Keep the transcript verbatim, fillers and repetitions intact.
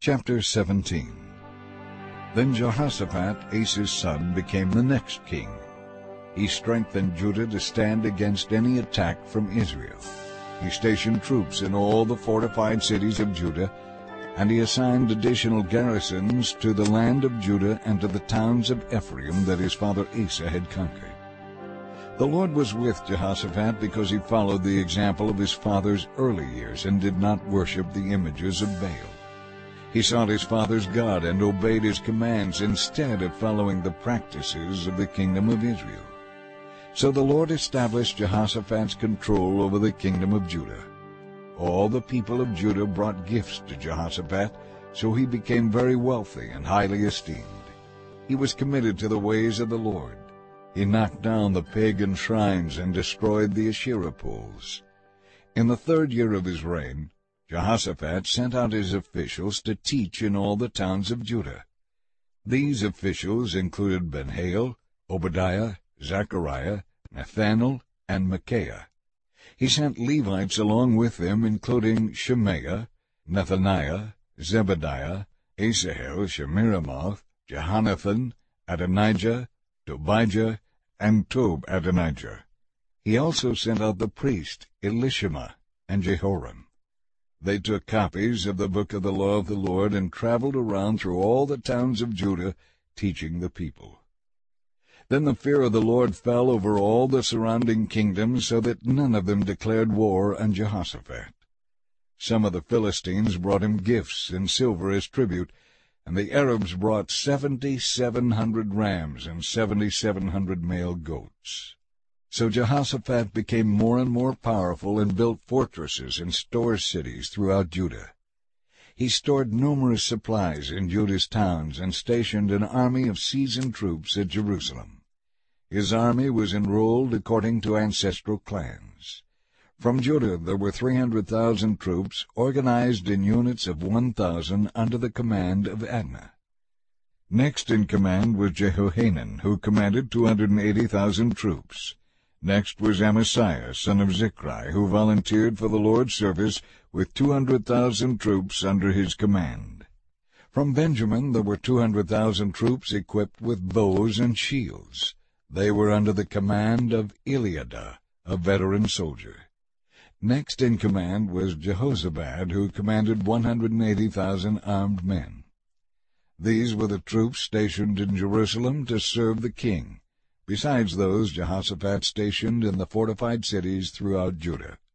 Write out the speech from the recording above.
Chapter seventeen. Then Jehoshaphat, Asa's son, became the next king. He strengthened Judah to stand against any attack from Israel. He stationed troops in all the fortified cities of Judah, and he assigned additional garrisons to the land of Judah and to the towns of Ephraim that his father Asa had conquered. The Lord was with Jehoshaphat because he followed the example of his father's early years and did not worship the images of Baal. He sought his father's God and obeyed his commands instead of following the practices of the kingdom of Israel. So the Lord established Jehoshaphat's control over the kingdom of Judah. All the people of Judah brought gifts to Jehoshaphat, so he became very wealthy and highly esteemed. He was committed to the ways of the Lord. He knocked down the pagan shrines and destroyed the Asherah poles. In the third year of his reign, Jehoshaphat sent out his officials to teach in all the towns of Judah. These officials included Benhail, Obadiah, Zechariah, Nathanael, and Micaiah. He sent Levites along with them, including Shemaiah, Nethaniah, Zebadiah, Asahel, Shemiramoth, Jehonathan, Adonijah, Tobijah, and Tob-Adonijah. He also sent out the priest Elishama and Jehoram. They took copies of the book of the law of the Lord and traveled around through all the towns of Judah, teaching the people. Then the fear of the Lord fell over all the surrounding kingdoms, so that none of them declared war on Jehoshaphat. Some of the Philistines brought him gifts and silver as tribute, and the Arabs brought seventy-seven hundred rams and seventy-seven hundred male goats. So Jehoshaphat became more and more powerful and built fortresses and store cities throughout Judah. He stored numerous supplies in Judah's towns and stationed an army of seasoned troops at Jerusalem. His army was enrolled according to ancestral clans. From Judah there were three hundred thousand troops, organized in units of one thousand under the command of Adnah. Next in command was Jehohanan, who commanded two hundred eighty thousand troops. Next was Amasiah, son of Zichri, who volunteered for the Lord's service with two hundred thousand troops under his command. From Benjamin there were two hundred thousand troops equipped with bows and shields. They were under the command of Eliadah, a veteran soldier. Next in command was Jehozabad, who commanded one hundred eighty thousand armed men. These were the troops stationed in Jerusalem to serve the king, besides those Jehoshaphat stationed in the fortified cities throughout Judah.